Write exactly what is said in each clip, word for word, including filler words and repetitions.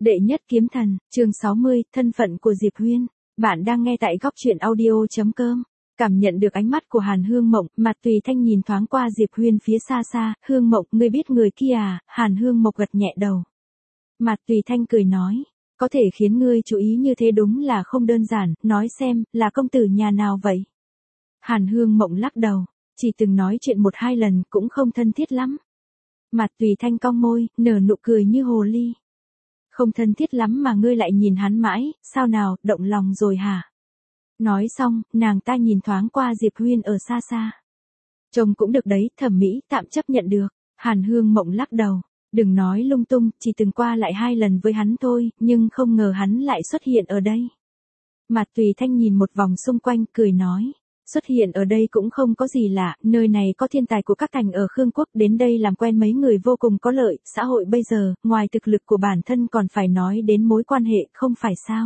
Đệ nhất kiếm thần, chương sáu mươi, thân phận của Diệp Huyên. Bạn đang nghe tại góc truyện audio chấm com. Cảm nhận được ánh mắt của Hàn Hương Mộng, Mạt Tùy Thanh nhìn thoáng qua Diệp Huyên phía xa xa, Hương Mộng, ngươi biết người kia à? Hàn Hương Mộng gật nhẹ đầu. Mạt Tùy Thanh cười nói, có thể khiến ngươi chú ý như thế đúng là không đơn giản, nói xem, là công tử nhà nào vậy? Hàn Hương Mộng lắc đầu, chỉ từng nói chuyện một hai lần cũng không thân thiết lắm. Mạt Tùy Thanh cong môi, nở nụ cười như hồ ly. Không thân thiết lắm mà ngươi lại nhìn hắn mãi, sao nào, động lòng rồi hả? Nói xong, nàng ta nhìn thoáng qua Diệp Huyên ở xa xa. Trông cũng được đấy, thẩm mỹ, tạm chấp nhận được. Hàn Hương Mộng lắc đầu, đừng nói lung tung, chỉ từng qua lại hai lần với hắn thôi, nhưng không ngờ hắn lại xuất hiện ở đây. Mạt Tùy Thanh nhìn một vòng xung quanh, cười nói. Xuất hiện ở đây cũng không có gì lạ, nơi này có thiên tài của các thành ở Khương Quốc, đến đây làm quen mấy người vô cùng có lợi, xã hội bây giờ, ngoài thực lực của bản thân còn phải nói đến mối quan hệ, không phải sao?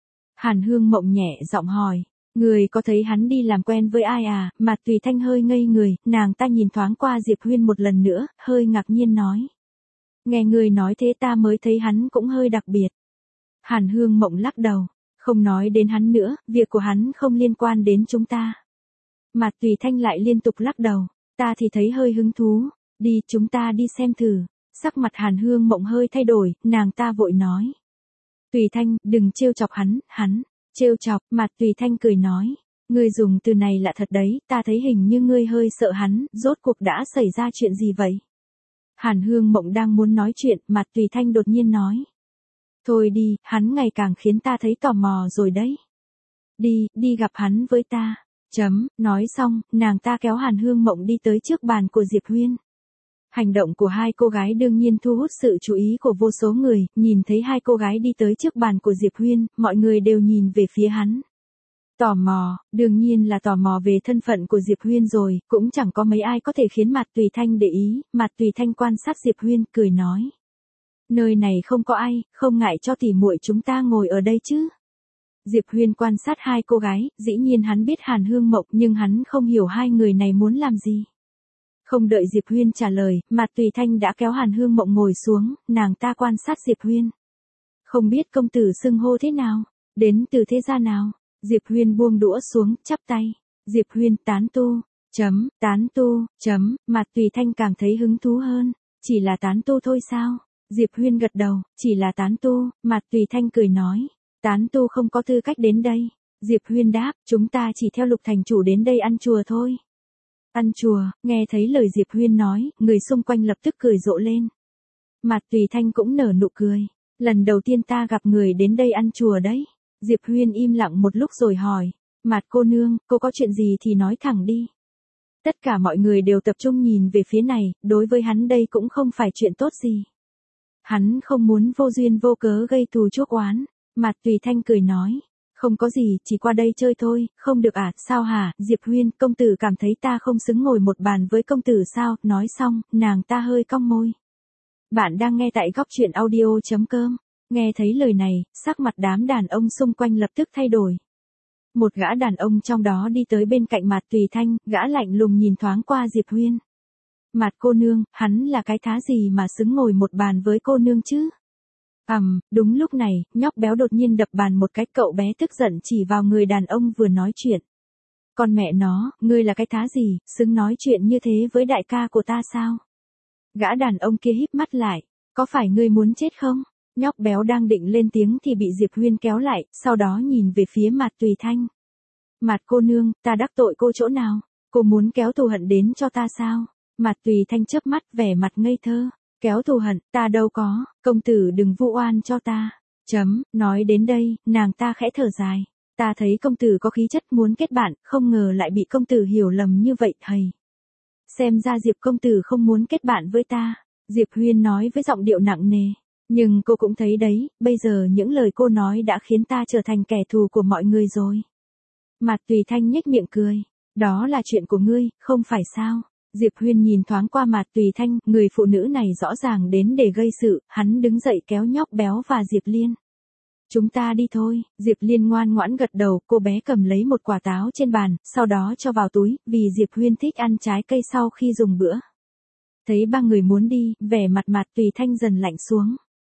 Hàn Hương Mộng nhẹ giọng hỏi, người có thấy hắn đi làm quen với ai à? Mạt Tùy Thanh hơi ngây người, nàng ta nhìn thoáng qua Diệp Huyên một lần nữa, hơi ngạc nhiên nói. Nghe người nói thế ta mới thấy hắn cũng hơi đặc biệt. Hàn Hương Mộng lắc đầu, không nói đến hắn nữa, việc của hắn không liên quan đến chúng ta. Mạt Tùy Thanh lại liên tục lắc đầu, ta thì thấy hơi hứng thú, đi chúng ta đi xem thử. Sắc mặt Hàn Hương Mộng hơi thay đổi, nàng ta vội nói. Tùy Thanh, đừng trêu chọc hắn, hắn, trêu chọc, Mạt Tùy Thanh cười nói. Ngươi dùng từ này lạ thật đấy, ta thấy hình như ngươi hơi sợ hắn, rốt cuộc đã xảy ra chuyện gì vậy? Hàn Hương Mộng đang muốn nói chuyện, Mạt Tùy Thanh đột nhiên nói. Thôi đi, hắn ngày càng khiến ta thấy tò mò rồi đấy. Đi, đi gặp hắn với ta. Chấm, nói xong, nàng ta kéo Hàn Hương Mộng đi tới trước bàn của Diệp Huyên. Hành động của hai cô gái đương nhiên thu hút sự chú ý của vô số người, nhìn thấy hai cô gái đi tới trước bàn của Diệp Huyên, mọi người đều nhìn về phía hắn. Tò mò, đương nhiên là tò mò về thân phận của Diệp Huyên rồi, cũng chẳng có mấy ai có thể khiến Mạt Tùy Thanh để ý, Mạt Tùy Thanh quan sát Diệp Huyên, cười nói. Nơi này không có ai, không ngại cho tỉ muội chúng ta ngồi ở đây chứ. Diệp Huyên quan sát hai cô gái, dĩ nhiên hắn biết Hàn Hương Mộng nhưng hắn không hiểu hai người này muốn làm gì. Không đợi Diệp Huyên trả lời, Mạt Tùy Thanh đã kéo Hàn Hương Mộng ngồi xuống, nàng ta quan sát Diệp Huyên. Không biết công tử xưng hô thế nào, đến từ thế gia nào? Diệp Huyên buông đũa xuống, chắp tay. Diệp Huyên tán tu, chấm, tán tu, chấm, Mạt Tùy Thanh càng thấy hứng thú hơn, chỉ là tán tu thôi sao? Diệp Huyên gật đầu, chỉ là tán tu, Mạt Tùy Thanh cười nói. Tán tu không có tư cách đến đây. Diệp Huyên đáp, chúng ta chỉ theo Lục thành chủ đến đây ăn chùa thôi. Ăn chùa, nghe thấy lời Diệp Huyên nói, người xung quanh lập tức cười rộ lên. Mạt Tùy Thanh cũng nở nụ cười. Lần đầu tiên ta gặp người đến đây ăn chùa đấy. Diệp Huyên im lặng một lúc rồi hỏi. Mạt cô nương, cô có chuyện gì thì nói thẳng đi. Tất cả mọi người đều tập trung nhìn về phía này, đối với hắn đây cũng không phải chuyện tốt gì. Hắn không muốn vô duyên vô cớ gây thù chuốc oán. Mạt Tùy Thanh cười nói, không có gì, chỉ qua đây chơi thôi, không được à, sao hả? Diệp Huyên, công tử cảm thấy ta không xứng ngồi một bàn với công tử sao? Nói xong, nàng ta hơi cong môi. Bạn đang nghe tại góc truyện audio chấm com, nghe thấy lời này, sắc mặt đám đàn ông xung quanh lập tức thay đổi. Một gã đàn ông trong đó đi tới bên cạnh Mạt Tùy Thanh, gã lạnh lùng nhìn thoáng qua Diệp Huyên. Mạt cô nương, hắn là cái thá gì mà xứng ngồi một bàn với cô nương chứ? Ầm, um, đúng lúc này, nhóc béo đột nhiên đập bàn một cái, cậu bé tức giận chỉ vào người đàn ông vừa nói chuyện. Con mẹ nó, ngươi là cái thá gì, xứng nói chuyện như thế với đại ca của ta sao? Gã đàn ông kia híp mắt lại, có phải ngươi muốn chết không? Nhóc béo đang định lên tiếng thì bị Diệp Huyên kéo lại, sau đó nhìn về phía Mạt Tùy Thanh. Mạt cô nương, ta đắc tội cô chỗ nào? Cô muốn kéo thù hận đến cho ta sao? Mạt Tùy Thanh chớp mắt vẻ mặt ngây thơ. Kéo thù hận, ta đâu có, công tử đừng vu oan cho ta. Chấm, nói đến đây, nàng ta khẽ thở dài. Ta thấy công tử có khí chất muốn kết bạn, không ngờ lại bị công tử hiểu lầm như vậy thầy. Xem ra Diệp công tử không muốn kết bạn với ta. Diệp Huyên nói với giọng điệu nặng nề. Nhưng cô cũng thấy đấy, bây giờ những lời cô nói đã khiến ta trở thành kẻ thù của mọi người rồi. Mạt Tùy Thanh nhếch miệng cười. Đó là chuyện của ngươi, không phải sao? Diệp Huyên nhìn thoáng qua Mạt Tùy Thanh, người phụ nữ này rõ ràng đến để gây sự, hắn đứng dậy kéo nhóc béo và Diệp Liên. Chúng ta đi thôi, Diệp Liên ngoan ngoãn gật đầu, cô bé cầm lấy một quả táo trên bàn, sau đó cho vào túi, vì Diệp Huyên thích ăn trái cây sau khi dùng bữa. Thấy ba người muốn đi, vẻ mặt Mạt Tùy Thanh dần lạnh xuống.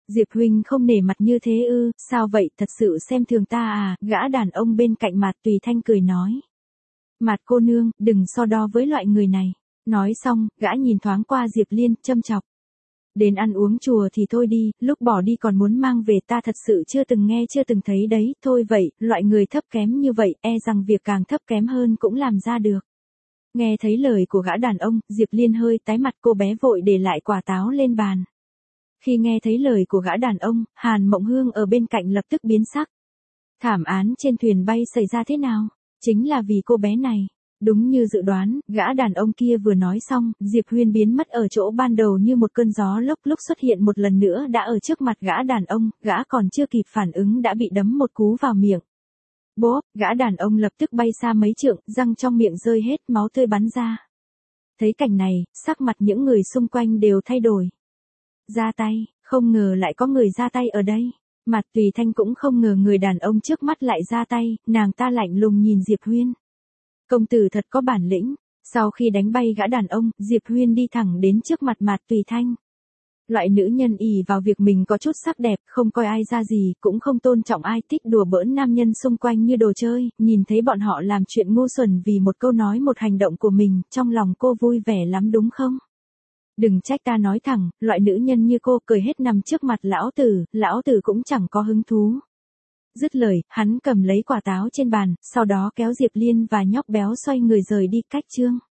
Diệp huynh không nể mặt như thế ư, sao vậy, thật sự xem thường ta à, gã đàn ông bên cạnh Mạt Tùy Thanh cười nói. Mạt cô nương, đừng so đo với loại người này. Nói xong, gã nhìn thoáng qua Diệp Liên, châm chọc. Đến ăn uống chùa thì thôi đi, lúc bỏ đi còn muốn mang về, ta thật sự chưa từng nghe chưa từng thấy đấy, thôi vậy, loại người thấp kém như vậy, e rằng việc càng thấp kém hơn cũng làm ra được. Nghe thấy lời của gã đàn ông, Diệp Liên hơi tái mặt, cô bé vội để lại quả táo lên bàn. Khi nghe thấy lời của gã đàn ông, Hàn Mộng Hương ở bên cạnh lập tức biến sắc. Thảm án trên thuyền bay xảy ra thế nào? Chính là vì cô bé này. Đúng như dự đoán, gã đàn ông kia vừa nói xong, Diệp Huyên biến mất ở chỗ ban đầu như một cơn gió lốc, lúc xuất hiện một lần nữa đã ở trước mặt gã đàn ông, gã còn chưa kịp phản ứng đã bị đấm một cú vào miệng. Bốp, gã đàn ông lập tức bay xa mấy trượng, răng trong miệng rơi hết, máu tươi bắn ra. Thấy cảnh này, sắc mặt những người xung quanh đều thay đổi. Ra tay, không ngờ lại có người ra tay ở đây. Mạt Tùy Thanh cũng không ngờ người đàn ông trước mắt lại ra tay, nàng ta lạnh lùng nhìn Diệp Huyên. Công tử thật có bản lĩnh. Sau khi đánh bay gã đàn ông, Diệp Huyên đi thẳng đến trước mặt Mạt Tùy Thanh. Loại nữ nhân ỷ vào việc mình có chút sắc đẹp, không coi ai ra gì, cũng không tôn trọng ai, thích đùa bỡn nam nhân xung quanh như đồ chơi, nhìn thấy bọn họ làm chuyện ngu xuẩn vì một câu nói một hành động của mình, trong lòng cô vui vẻ lắm đúng không? Đừng trách ta nói thẳng, loại nữ nhân như cô cười hết nằm trước mặt lão tử, lão tử cũng chẳng có hứng thú. Dứt lời, hắn cầm lấy quả táo trên bàn, sau đó kéo Diệp Liên và nhóc béo xoay người rời đi cách chương.